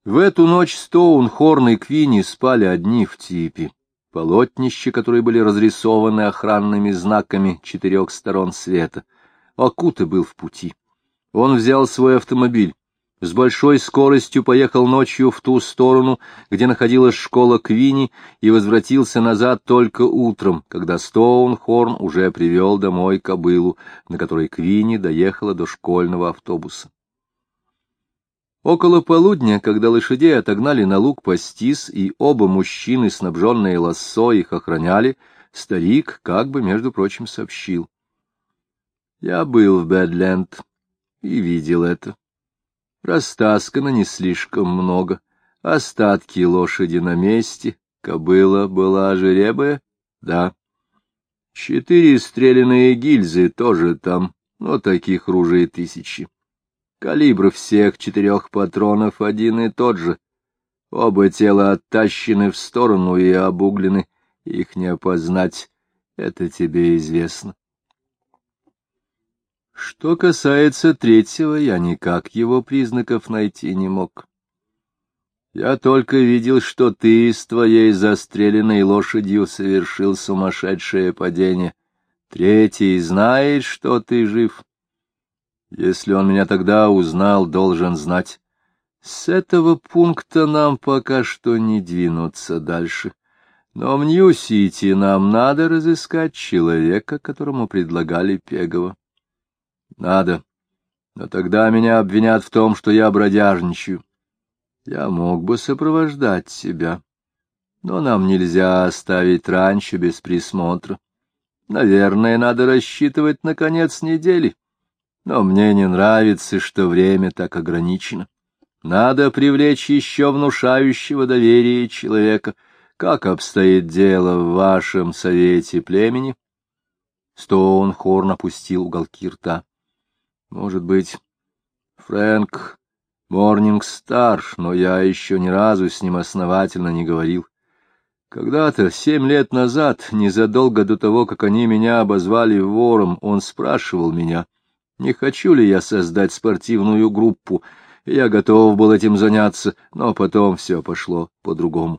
В эту ночь Стоун, Хорн и Квинни спали одни в типе. Полотнища, которые были разрисованы охранными знаками 4 сторон света. Окута был в пути. Он взял свой автомобиль, с большой скоростью поехал ночью в ту сторону, где находилась школа Квинни, и возвратился назад только утром, когда Стоун, Хорн уже привел домой кобылу, на которой Квинни доехала до школьного автобуса. Около полудня, когда лошадей отогнали на луг пастись, и оба мужчины, снабженные лассо, их охраняли, старик как бы, между прочим, сообщил: «Я был в Бэдленд и видел это. Растаскано не слишком много, остатки лошади на месте, кобыла была жеребая, да. 4 стреляные гильзы тоже там, но таких ружей 1000. Калибр всех 4 патронов один и тот же. Оба тела оттащены в сторону и обуглены, их не опознать, это тебе известно. Что касается третьего, я никак его признаков найти не мог. Я только видел, что ты с твоей застреленной лошадью совершил сумасшедшее падение. Третий знает, что ты жив. Если он меня тогда узнал, должен знать. С этого пункта нам пока что не двинуться дальше. Но в Нью-Сити нам надо разыскать человека, которому предлагали Пегова. Надо. Но тогда меня обвинят в том, что я бродяжничаю. Я мог бы сопровождать тебя. Но нам нельзя оставить ранчо без присмотра. Наверное, надо рассчитывать на конец недели. Но мне не нравится, что время так ограничено. Надо привлечь еще внушающего доверия человека. Как обстоит дело в вашем совете племени? Стоун Хорн опустил уголки рта. Может быть, Фрэнк Морнингстар, но я еще ни разу с ним основательно не говорил. Когда-то, 7 лет назад, незадолго до того, как они меня обозвали вором, он спрашивал меня, не хочу ли я создать спортивную группу. Я готов был этим заняться, но потом все пошло по-другому.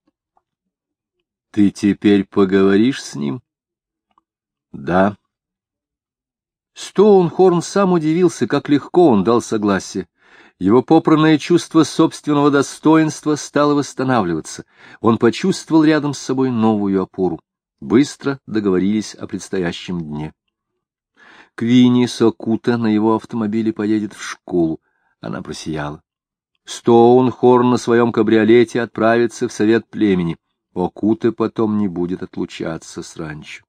Ты теперь поговоришь с ним? Да. Стоунхорн сам удивился, как легко он дал согласие. Его попранное чувство собственного достоинства стало восстанавливаться. Он почувствовал рядом с собой новую опору. Быстро договорились о предстоящем дне. Квинни Сокута на его автомобиле поедет в школу. Она просияла. Стоунхорн на своем кабриолете отправится в совет племени. Окута потом не будет отлучаться с ранчо.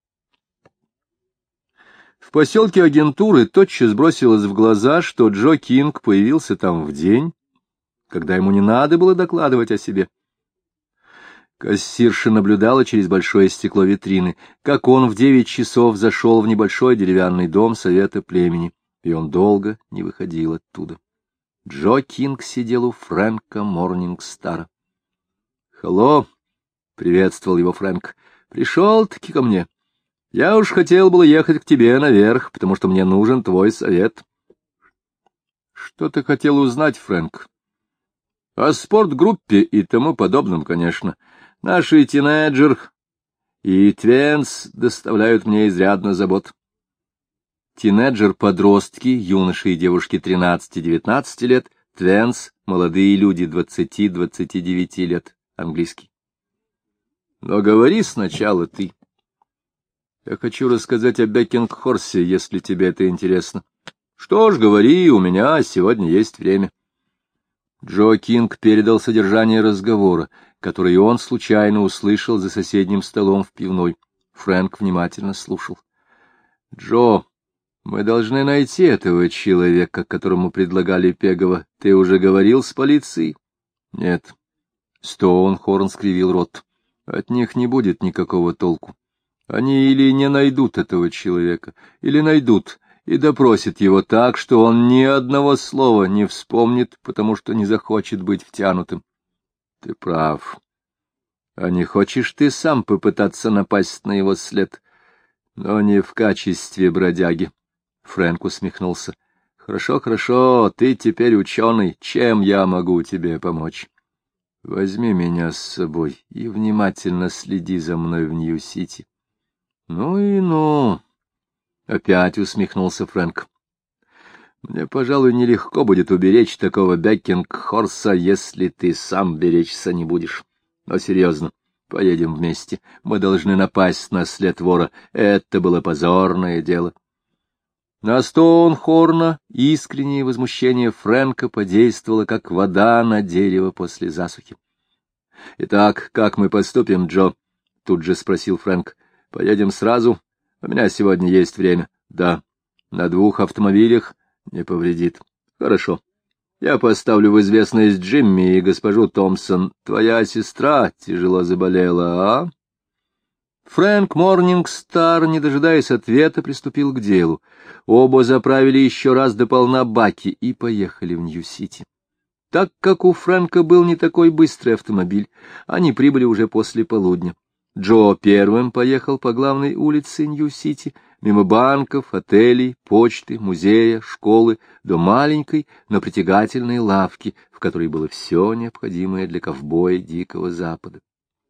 В поселке Агентуры тотчас бросилось в глаза, что Джо Кинг появился там в день, когда ему не надо было докладывать о себе. Кассирша наблюдала через большое стекло витрины, как он в 9 часов зашел в небольшой деревянный дом совета племени, и он долго не выходил оттуда. Джо Кинг сидел у Фрэнка Морнингстара. «Hello!» — приветствовал его Фрэнк. «Пришел-таки ко мне. Я уж хотел было ехать к тебе наверх, потому что мне нужен твой совет». «Что ты хотел узнать, Фрэнк?» «О спортгруппе и тому подобном, конечно. Наши тинейджер и твенс доставляют мне изрядно забот». Тинейджер — подростки, юноши и девушки 13-19 лет, твенс — молодые люди 20-29 лет, английский. «Но говори сначала ты». «Я хочу рассказать о Бекингхорсе, если тебе это интересно». «Что ж, говори, у меня сегодня есть время». Джо Кинг передал содержание разговора, который он случайно услышал за соседним столом в пивной. Фрэнк внимательно слушал. «Джо, мы должны найти этого человека, которому предлагали Пегова. Ты уже говорил с полицией?» «Нет». Стоунхорн скривил рот. «От них не будет никакого толку. Они или не найдут этого человека, или найдут и допросят его так, что он ни одного слова не вспомнит, потому что не захочет быть втянутым». «Ты прав. А не хочешь ты сам попытаться напасть на его след? Но не в качестве бродяги». Фрэнк усмехнулся. Хорошо, хорошо, ты теперь ученый. Чем я могу тебе помочь? Возьми меня с собой и внимательно следи за мной в Нью-Сити. Ну и ну, опять усмехнулся Фрэнк. Мне, пожалуй, нелегко будет уберечь такого Бекингхорса, если ты сам беречься не будешь. Но серьезно, поедем вместе. Мы должны напасть на след вора. Это было позорное дело. На Стоунхорна искреннее возмущение Фрэнка подействовало, как вода на дерево после засухи. — Итак, как мы поступим, Джо? — тут же спросил Фрэнк. — Поедем сразу? У меня сегодня есть время. — Да. На 2 автомобилях не повредит. — Хорошо. Я поставлю в известность Джимми и госпожу Томпсон. Твоя сестра тяжело заболела, а? Фрэнк Морнингстар, не дожидаясь ответа, приступил к делу. Оба заправили еще раз дополна баки и поехали в Нью-Сити. Так как у Фрэнка был не такой быстрый автомобиль, они прибыли уже после полудня. Джо первым поехал по главной улице Нью-Сити, мимо банков, отелей, почты, музея, школы, до маленькой, но притягательной лавки, в которой было все необходимое для ковбоя Дикого Запада.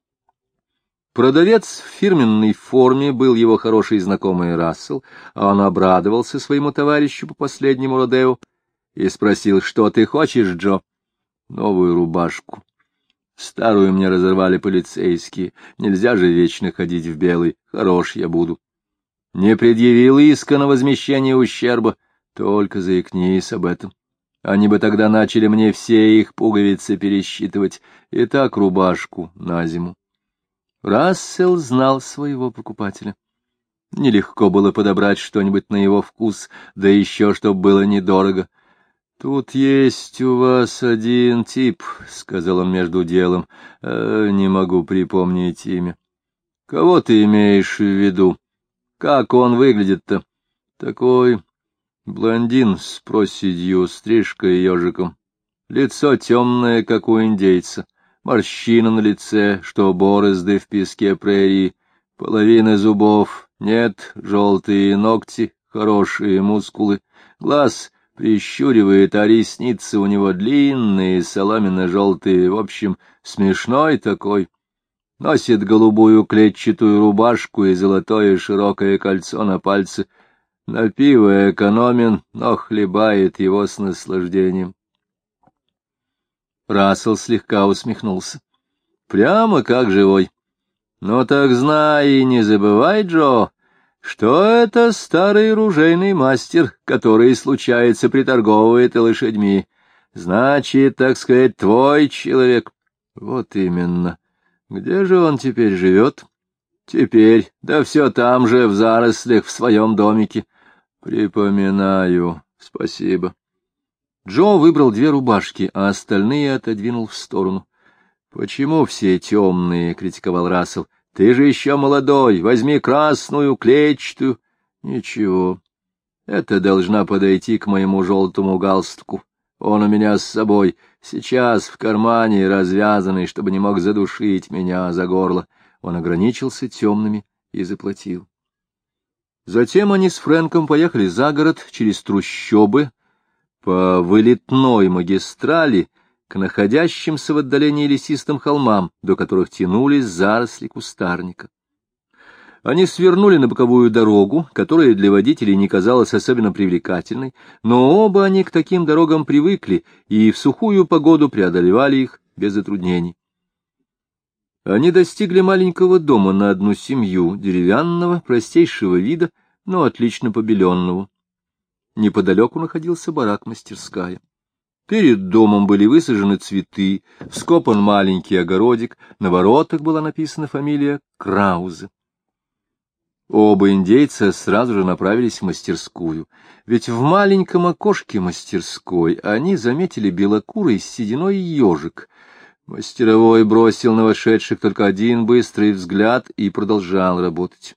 Продавец в фирменной форме был его хороший знакомый Рассел, а он обрадовался своему товарищу по последнему родео и спросил: — Что ты хочешь, Джо? — Новую рубашку. Старую мне разорвали полицейские. Нельзя же вечно ходить в белый. Хорош я буду. Не предъявил иска на возмещение ущерба. Только заикнись об этом. Они бы тогда начали мне все их пуговицы пересчитывать. И так рубашку на зиму. Рассел знал своего покупателя. Нелегко было подобрать что-нибудь на его вкус, да еще чтоб было недорого. — Тут есть у вас один тип, — сказал он между делом, — не могу припомнить имя. — Кого ты имеешь в виду? Как он выглядит-то? — Такой блондин с проседью, стрижкой и ежиком. Лицо темное, как у индейца. Морщина на лице, что борозды в песке прерии, половины зубов, нет, желтые ногти, хорошие мускулы, глаз прищуривает, а ресницы у него длинные, соломенно-желтые, в общем, смешной такой. Носит голубую клетчатую рубашку и золотое широкое кольцо на пальце. На пиво экономен, но хлебает его с наслаждением. Рассел слегка усмехнулся. Прямо как живой. Ну так знай и не забывай, Джо, что это старый ружейный мастер, который, случается, приторговывает и лошадьми. Значит, так сказать, твой человек. Вот именно. Где же он теперь живет? Теперь, да все там же, в зарослях, в своем домике. Припоминаю. Спасибо. Джо выбрал 2 рубашки, а остальные отодвинул в сторону. — Почему все темные? — критиковал Рассел. — Ты же еще молодой, возьми красную, клетчатую. — Ничего, это должна подойти к моему желтому галстуку. Он у меня с собой, сейчас в кармане, развязанный, чтобы не мог задушить меня за горло. Он ограничился темными и заплатил. Затем они с Фрэнком поехали за город через трущобы, по вылетной магистрали к находящимся в отдалении лесистым холмам, до которых тянулись заросли кустарника. Они свернули на боковую дорогу, которая для водителей не казалась особенно привлекательной, но оба они к таким дорогам привыкли и в сухую погоду преодолевали их без затруднений. Они достигли маленького дома на одну семью, деревянного, простейшего вида, но отлично побеленного. Неподалеку находился барак-мастерская. Перед домом были высажены цветы, вскопан маленький огородик, на воротах была написана фамилия Краузе. Оба индейца сразу же направились в мастерскую, ведь в маленьком окошке мастерской они заметили белокурый сединой ежик. Мастеровой бросил на вошедших только один быстрый взгляд и продолжал работать.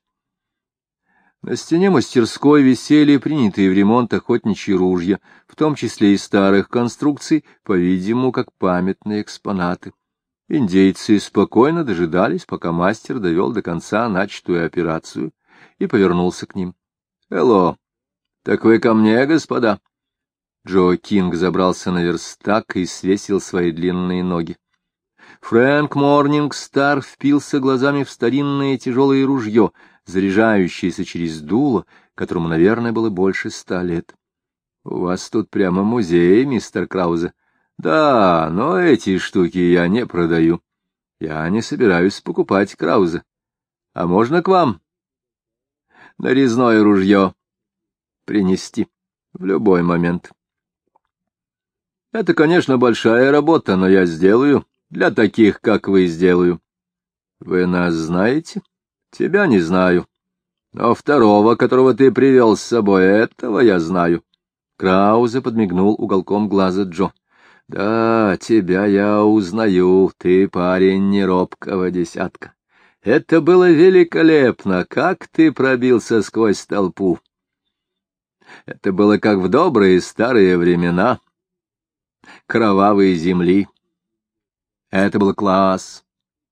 На стене мастерской висели принятые в ремонт охотничьи ружья, в том числе и старых конструкций, по-видимому, как памятные экспонаты. Индейцы спокойно дожидались, пока мастер довел до конца начатую операцию, и повернулся к ним. — Элло, так вы ко мне, господа? Джо Кинг забрался на верстак и свесил свои длинные ноги. Фрэнк Морнингстар впился глазами в старинное тяжелое ружье, заряжающееся через дуло, которому, наверное, было больше 100 лет. — У вас тут прямо музей, мистер Краузе. — Да, но эти штуки я не продаю. Я не собираюсь покупать, Краузе. А можно к вам нарезное ружье принести в любой момент? Это, конечно, большая работа, но я сделаю. Для таких, как вы, сделаю. Вы нас знаете? Тебя не знаю. Но второго, которого ты привел с собой, этого я знаю. Краузе подмигнул уголком глаза Джо. Да, тебя я узнаю, ты парень не робкого десятка. Это было великолепно, как ты пробился сквозь толпу. Это было как в добрые старые времена, кровавой земли. Это был класс.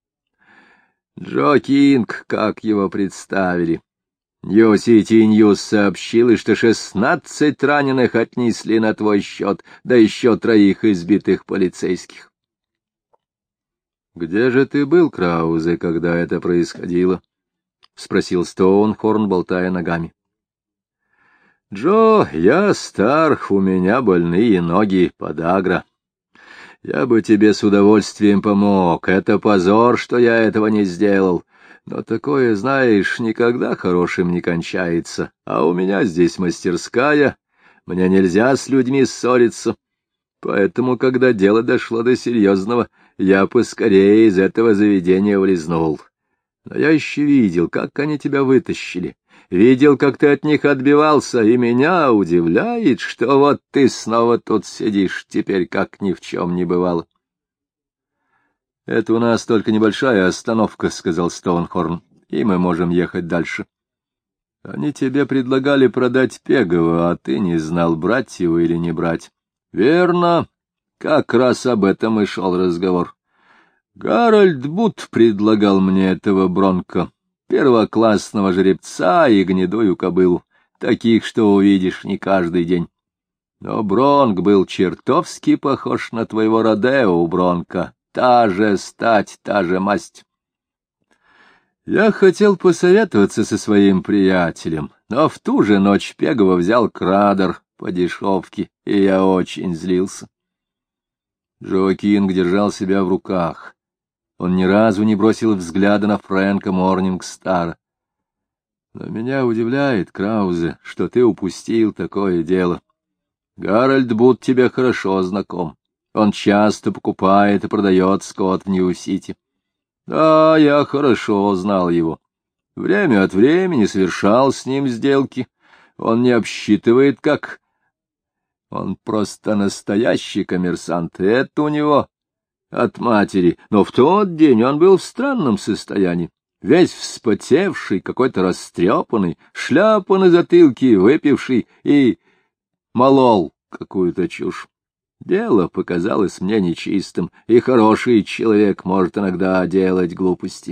Джо Кинг, как его представили. Нью-Сити Ньюс сообщил, что 16 раненых отнесли на твой счет, да еще 3 избитых полицейских. — Где же ты был, Краузе, когда это происходило? — спросил Стоунхорн, болтая ногами. — Джо, я стар, у меня больные ноги, подагра. Я бы тебе с удовольствием помог. Это позор, что я этого не сделал. Но такое, знаешь, никогда хорошим не кончается. А у меня здесь мастерская. Мне нельзя с людьми ссориться. Поэтому, когда дело дошло до серьезного, я поскорее из этого заведения улизнул. Но я еще видел, как они тебя вытащили. Видел, как ты от них отбивался, и меня удивляет, что вот ты снова тут сидишь, теперь как ни в чем не бывало. — Это у нас только небольшая остановка, — сказал Стоунхорн, — и мы можем ехать дальше. Они тебе предлагали продать Пегова, а ты не знал, брать его или не брать. — Верно, как раз об этом и шел разговор. Гарольд Бут предлагал мне этого Бронко. Первоклассного жеребца и гнедую кобылу, таких, что увидишь не каждый день. Но Бронк был чертовски похож на твоего Родео, Бронко, та же стать, та же масть. Я хотел посоветоваться со своим приятелем, но в ту же ночь Пегова взял Крадер по дешевке, и я очень злился. Джо Кинг держал себя в руках. Он ни разу не бросил взгляда на Фрэнка Морнингстара. Но меня удивляет, Краузе, что ты упустил такое дело. Гарольд Бут тебе хорошо знаком. Он часто покупает и продает скот в Нью-Сити. Да, я хорошо знал его. Время от времени совершал с ним сделки. Он не обсчитывает, как... Он просто настоящий коммерсант. Это у него... от матери, но в тот день он был в странном состоянии, весь вспотевший, какой-то растрепанный, шляпа на затылке, выпивший и молол какую-то чушь. Дело показалось мне нечистым, и хороший человек может иногда делать глупости.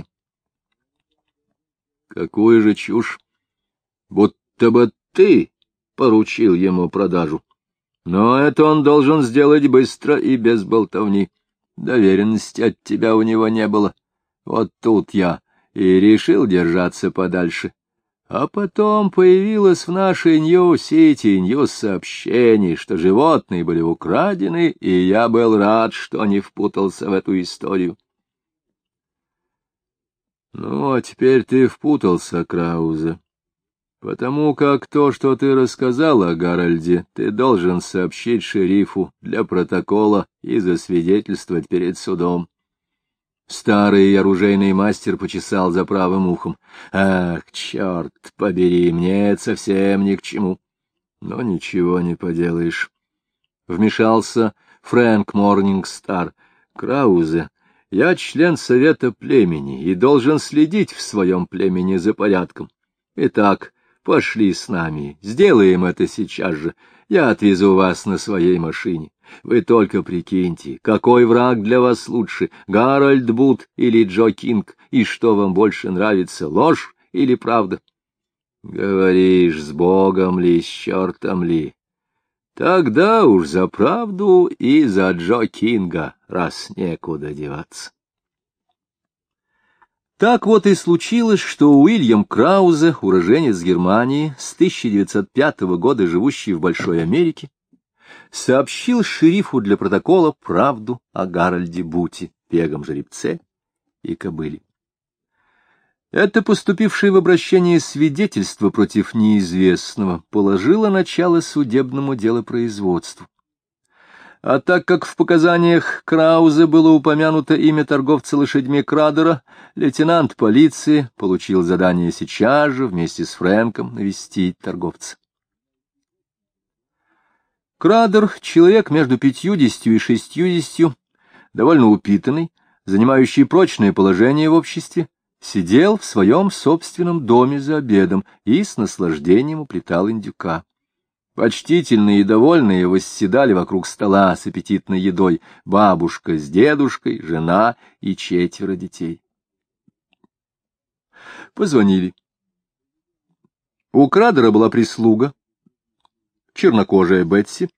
Какую же чушь? Будто бы ты поручил ему продажу. Но это он должен сделать быстро и без болтовни. Доверенности от тебя у него не было. Вот тут я и решил держаться подальше. А потом появилось в нашей Нью-Сити Ньюс сообщение, что животные были украдены, и я был рад, что не впутался в эту историю. Ну, а теперь ты впутался, Краузе. Потому как то, что ты рассказал о Гарольде, ты должен сообщить шерифу для протокола и засвидетельствовать перед судом. Старый оружейный мастер почесал за правым ухом. Ах, черт побери, мне это совсем ни к чему. Но ничего не поделаешь. Вмешался Фрэнк Морнингстар. Краузе, я член совета племени и должен следить в своем племени за порядком. Итак, пошли с нами, сделаем это сейчас же. Я отвезу вас на своей машине. Вы только прикиньте, какой враг для вас лучше, Гарольд Бут или Джо Кинг, и что вам больше нравится, ложь или правда? Говоришь, с Богом ли, с чертом ли? Тогда уж за правду и за Джо Кинга, раз некуда деваться. Так вот и случилось, что Уильям Краузе, уроженец Германии, с 1905 года живущий в Большой Америке, сообщил шерифу для протокола правду о Гарольде Буте, пегом жеребце и кобыле. Это поступившее в обращение свидетельство против неизвестного положило начало судебному делопроизводству. А так как в показаниях Краузе было упомянуто имя торговца лошадьми Крадера, лейтенант полиции получил задание сейчас же вместе с Фрэнком навестить торговца. Крадер, человек между 50 и 60, довольно упитанный, занимающий прочное положение в обществе, сидел в своем собственном доме за обедом и с наслаждением уплетал индюка. Почтительные и довольные восседали вокруг стола с аппетитной едой бабушка с дедушкой, жена и 4 детей. Позвонили. У Крадера была прислуга, чернокожая Бетси.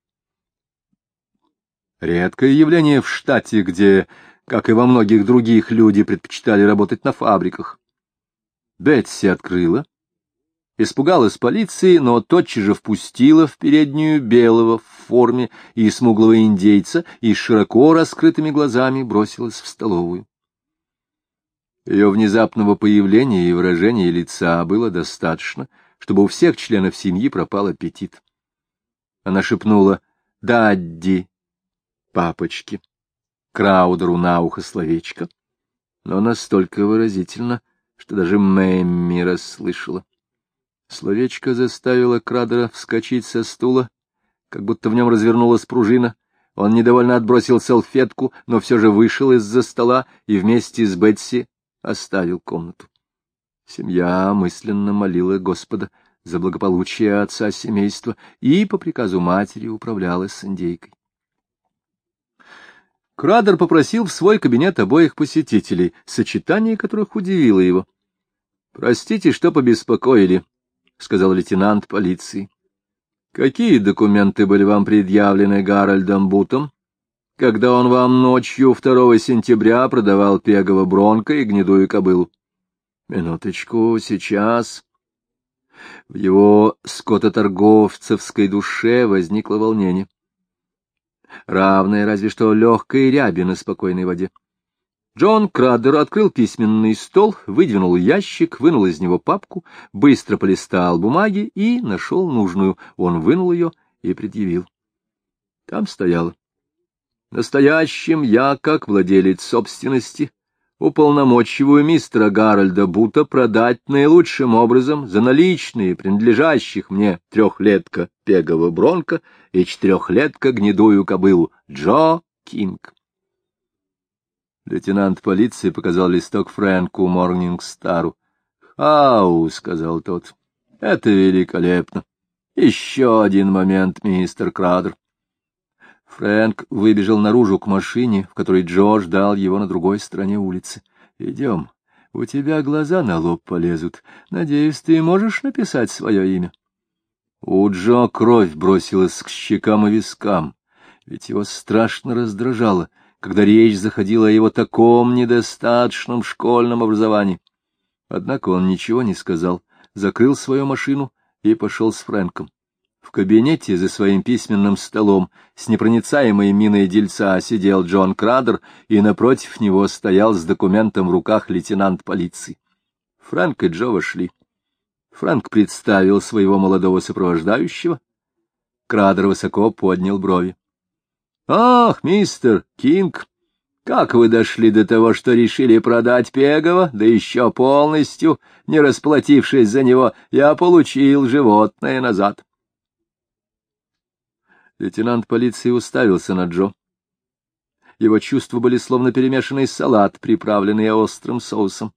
Редкое явление в штате, где, как и во многих других, люди предпочитали работать на фабриках. Бетси открыла, испугалась полиции, но тотчас же впустила в переднюю белого в форме и смуглого индейца и с широко раскрытыми глазами бросилась в столовую. Ее внезапного появления и выражения лица было достаточно, чтобы у всех членов семьи пропал аппетит. Она шепнула «Дадди», папочки, Краудеру на ухо словечко, но настолько выразительно, что даже Мэмми расслышала. Словечко заставило Крадера вскочить со стула, как будто в нем развернулась пружина. Он недовольно отбросил салфетку, но все же вышел из-за стола и вместе с Бетси оставил комнату. Семья мысленно молила Господа за благополучие отца семейства и по приказу матери управлялась с индейкой. Крадер попросил в свой кабинет обоих посетителей, сочетание которых удивило его. — Простите, что побеспокоили, — сказал лейтенант полиции. — Какие документы были вам предъявлены Гарольдом Бутом, когда он вам ночью 2 сентября продавал пегого бронко и гнедую кобылу? — Минуточку, сейчас. В его скототорговцевской душе возникло волнение, равное разве что легкой ряби на спокойной воде. Джон Крадер открыл письменный стол, выдвинул ящик, вынул из него папку, быстро полистал бумаги и нашел нужную. Он вынул ее и предъявил. Там стояло: настоящим я, как владелец собственности, уполномочиваю мистера Гарольда Бута продать наилучшим образом за наличные принадлежащих мне 3-летка пегого бронко и 4-летка гнедую кобылу Джо Кинг. Лейтенант полиции показал листок Фрэнку Морнингстару. — Ау, — сказал тот, — это великолепно. Еще один момент, мистер Крадер. Фрэнк выбежал наружу к машине, в которой Джо ждал его на другой стороне улицы. — Идем, у тебя глаза на лоб полезут. Надеюсь, ты можешь написать свое имя? У Джо кровь бросилась к щекам и вискам, ведь его страшно раздражало, когда речь заходила о его таком недостаточном школьном образовании. Однако он ничего не сказал, закрыл свою машину и пошел с Фрэнком. В кабинете за своим письменным столом с непроницаемой миной дельца сидел Джон Крадер, и напротив него стоял с документом в руках лейтенант полиции. Фрэнк и Джо вошли. Фрэнк представил своего молодого сопровождающего. Крадер высоко поднял брови. — Ах, мистер Кинг, как вы дошли до того, что решили продать пегого, да еще полностью, не расплатившись за него? Я получил животное назад. Лейтенант полиции уставился на Джо. Его чувства были словно перемешанный салат, приправленный острым соусом.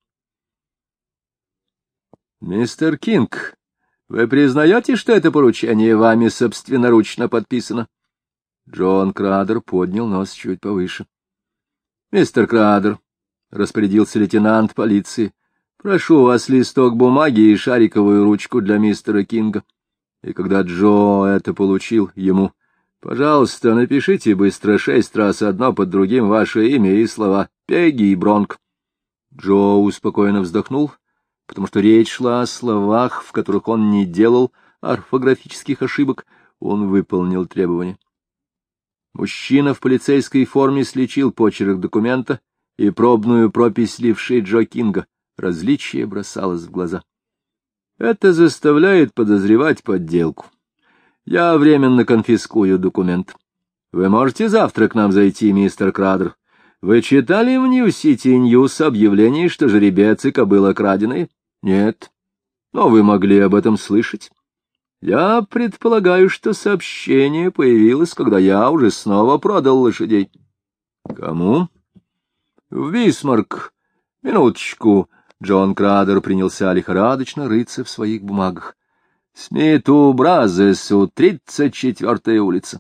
— Мистер Кинг, вы признаете, что это поручение вами собственноручно подписано? Джон Крадер поднял нос чуть повыше. — Мистер Крадер, — распорядился лейтенант полиции, — прошу вас листок бумаги и шариковую ручку для мистера Кинга. И когда Джо это получил, ему Пожалуйста, напишите быстро 6 раз одно под другим ваше имя и слова Пегги и Бронк. Джо успокоенно вздохнул, потому что речь шла о словах, в которых он не делал орфографических ошибок. Он выполнил требования. Мужчина в полицейской форме сличил почерк документа и пробную пропись левшей Джо Кинга. Различие бросалось в глаза. Это заставляет подозревать подделку. Я временно конфискую документ. Вы можете завтра к нам зайти, мистер Крадер. Вы читали в Нью-Сити Ньюс объявление, что жеребец и кобыла краденые? Нет. Но вы могли об этом слышать. Я предполагаю, что сообщение появилось, когда я уже снова продал лошадей. Кому? В Бисмарк. Минуточку. Джон Крадер принялся лихорадочно рыться в своих бумагах. Смиту Бразесу, 34-я улица.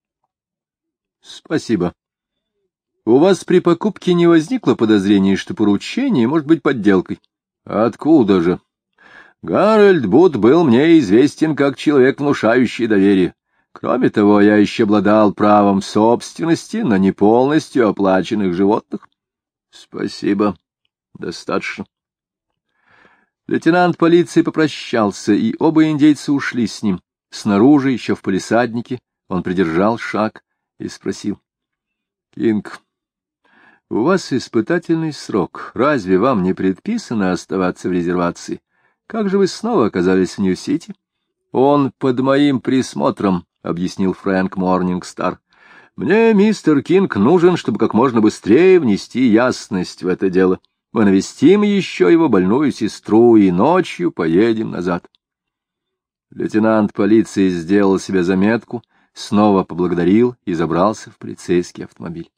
Спасибо. У вас при покупке не возникло подозрений, что поручение может быть подделкой? Откуда же? Гарольд Бут был мне известен как человек, внушающий доверие. Кроме того, я еще обладал правом собственности на неполностью оплаченных животных. Спасибо. Достаточно. Лейтенант полиции попрощался, и оба индейца ушли с ним. Снаружи, еще в палисаднике, он придержал шаг и спросил. — Кинг, у вас испытательный срок. Разве вам не предписано оставаться в резервации? Как же вы снова оказались в Нью-Сити? — Он под моим присмотром, — объяснил Фрэнк Морнингстар. — Мне мистер Кинг нужен, чтобы как можно быстрее внести ясность в это дело. Мы навестим еще его больную сестру и ночью поедем назад. Лейтенант полиции сделал себе заметку, снова поблагодарил и забрался в полицейский автомобиль.